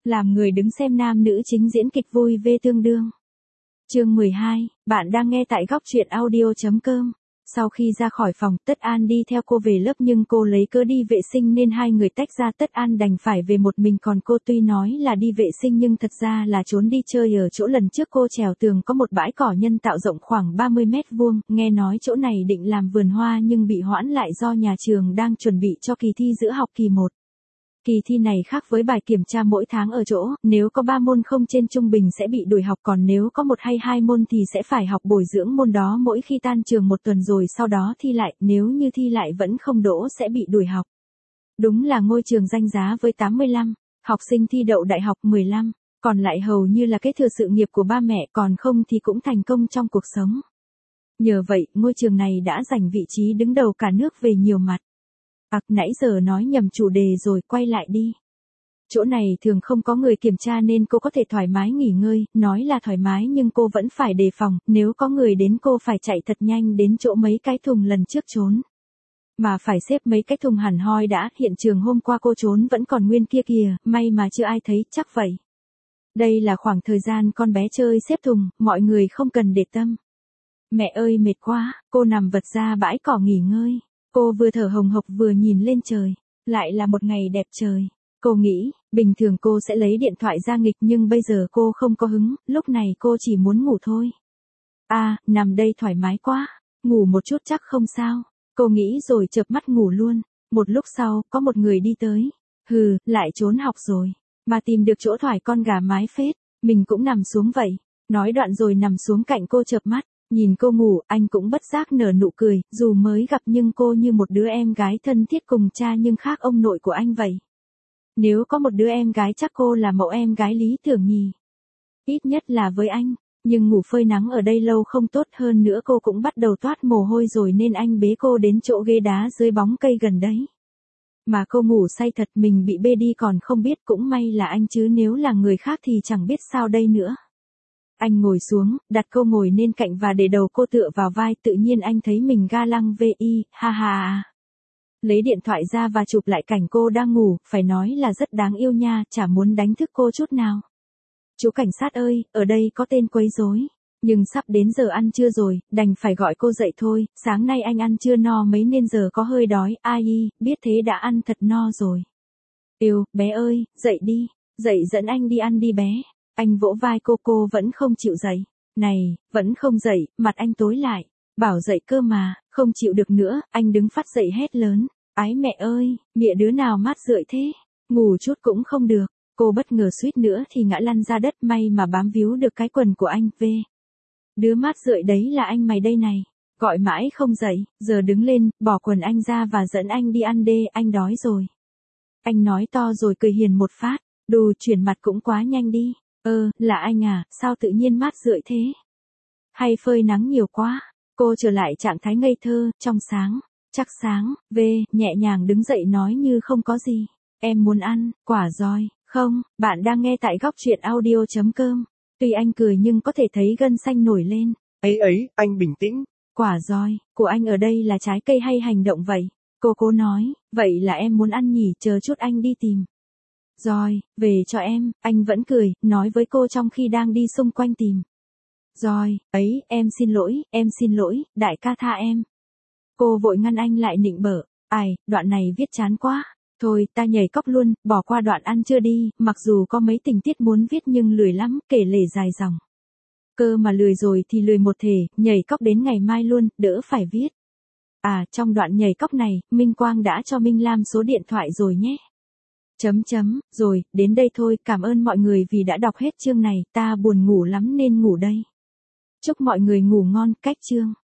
Làm người đứng xem nam nữ chính diễn kịch vui về tương đương. Chương 12, bạn đang nghe tại góc truyện audio.com. Sau khi ra khỏi phòng, Tất An đi theo cô về lớp nhưng cô lấy cớ đi vệ sinh nên hai người tách ra. Tất An đành phải về một mình, còn cô tuy nói là đi vệ sinh nhưng thật ra là trốn đi chơi ở chỗ lần trước cô trèo tường có một bãi cỏ nhân tạo rộng khoảng 30 mét vuông. Nghe nói chỗ này định làm vườn hoa nhưng bị hoãn lại do nhà trường đang chuẩn bị cho kỳ thi giữa học kỳ 1. Kỳ thi này khác với bài kiểm tra mỗi tháng ở chỗ, nếu có 3 môn không trên trung bình sẽ bị đuổi học, còn nếu có 1 hay 2 môn thì sẽ phải học bồi dưỡng môn đó mỗi khi tan trường 1 tuần rồi sau đó thi lại, nếu như thi lại vẫn không đỗ sẽ bị đuổi học. Đúng là ngôi trường danh giá với 85 học sinh thi đậu đại học 15, còn lại hầu như là kế thừa sự nghiệp của ba mẹ, còn không thì cũng thành công trong cuộc sống. Nhờ vậy, ngôi trường này đã giành vị trí đứng đầu cả nước về nhiều mặt. Nãy giờ nói nhầm chủ đề rồi, quay lại đi. Chỗ này thường không có người kiểm tra nên cô có thể thoải mái nghỉ ngơi, nói là thoải mái nhưng cô vẫn phải đề phòng, nếu có người đến cô phải chạy thật nhanh đến chỗ mấy cái thùng lần trước trốn. Mà phải xếp mấy cái thùng hẳn hoi đã, hiện trường hôm qua cô trốn vẫn còn nguyên kia kìa, may mà chưa ai thấy, chắc vậy. Đây là khoảng thời gian con bé chơi xếp thùng, mọi người không cần để tâm. Mẹ ơi mệt quá, cô nằm vật ra bãi cỏ nghỉ ngơi. Cô vừa thở hồng hộc vừa nhìn lên trời, lại là một ngày đẹp trời. Cô nghĩ, bình thường cô sẽ lấy điện thoại ra nghịch nhưng bây giờ cô không có hứng, lúc này cô chỉ muốn ngủ thôi. Nằm đây thoải mái quá, ngủ một chút chắc không sao. Cô nghĩ rồi chợp mắt ngủ luôn. Một lúc sau, có một người đi tới. Lại trốn học rồi, mà tìm được chỗ thoải con gà mái phết, mình cũng nằm xuống vậy. Nói đoạn rồi nằm xuống cạnh cô chợp mắt. Nhìn cô ngủ, anh cũng bất giác nở nụ cười, dù mới gặp nhưng cô như một đứa em gái thân thiết cùng cha nhưng khác ông nội của anh vậy. Nếu có một đứa em gái chắc cô là mẫu em gái lý tưởng nhỉ. Ít nhất là với anh, nhưng ngủ phơi nắng ở đây lâu không tốt, hơn nữa cô cũng bắt đầu toát mồ hôi rồi nên anh bế cô đến chỗ ghế đá dưới bóng cây gần đấy. Mà cô ngủ say thật, mình bị bê đi còn không biết, cũng may là anh chứ nếu là người khác thì chẳng biết sao đây nữa. Anh ngồi xuống, đặt cô ngồi lên cạnh và để đầu cô tựa vào vai, tự nhiên anh thấy mình ga lăng ha ha. Lấy điện thoại ra và chụp lại cảnh cô đang ngủ, phải nói là rất đáng yêu nha, chả muốn đánh thức cô chút nào. Chú cảnh sát ơi, ở đây có tên quấy rối. Nhưng sắp đến giờ ăn trưa rồi, đành phải gọi cô dậy thôi, sáng nay anh ăn chưa no mấy nên giờ có hơi đói, biết thế đã ăn thật no rồi. Bé ơi, dậy đi, dậy dẫn anh đi ăn đi bé. Anh vỗ vai cô vẫn không chịu dậy. Này, vẫn không dậy, mặt anh tối lại. Bảo dậy cơ mà, không chịu được nữa, anh đứng phát dậy hét lớn. Ái mẹ ơi, mẹ đứa nào mát rượi thế, ngủ chút cũng không được. Cô bất ngờ suýt nữa thì ngã lăn ra đất, may mà bám víu được cái quần của anh. Đứa mát rượi đấy là anh mày đây này. Gọi mãi không dậy, giờ đứng lên, bỏ quần anh ra và dẫn anh đi ăn đê, anh đói rồi. Anh nói to rồi cười hiền một phát. Đù, chuyển mặt cũng quá nhanh đi. Là anh à, sao tự nhiên mát rượi thế? Hay phơi nắng nhiều quá? Cô trở lại trạng thái ngây thơ, trong sáng, chắc sáng, nhẹ nhàng đứng dậy nói như không có gì. Em muốn ăn, quả roi, không, bạn đang nghe tại góc truyện audio.com. Tuy anh cười nhưng có thể thấy gân xanh nổi lên. Ấy, anh bình tĩnh. Quả roi, của anh ở đây là trái cây hay hành động vậy? Cô nói, vậy là em muốn ăn nhỉ, chờ chút anh đi tìm. Rồi, về cho em, anh vẫn cười, nói với cô trong khi đang đi xung quanh tìm. Rồi, em xin lỗi, đại ca tha em. Cô vội ngăn anh lại nịnh bợ, đoạn này viết chán quá. Thôi, ta nhảy cóc luôn, bỏ qua đoạn ăn chưa đi, mặc dù có mấy tình tiết muốn viết nhưng lười lắm, kể lể dài dòng. Cơ mà lười rồi thì lười một thể, nhảy cóc đến ngày mai luôn, đỡ phải viết. Trong đoạn nhảy cóc này, Minh Quang đã cho Minh Lam số điện thoại rồi nhé. Rồi, đến đây thôi, cảm ơn mọi người vì đã đọc hết chương này, ta buồn ngủ lắm nên ngủ đây. Chúc mọi người ngủ ngon, cách chương.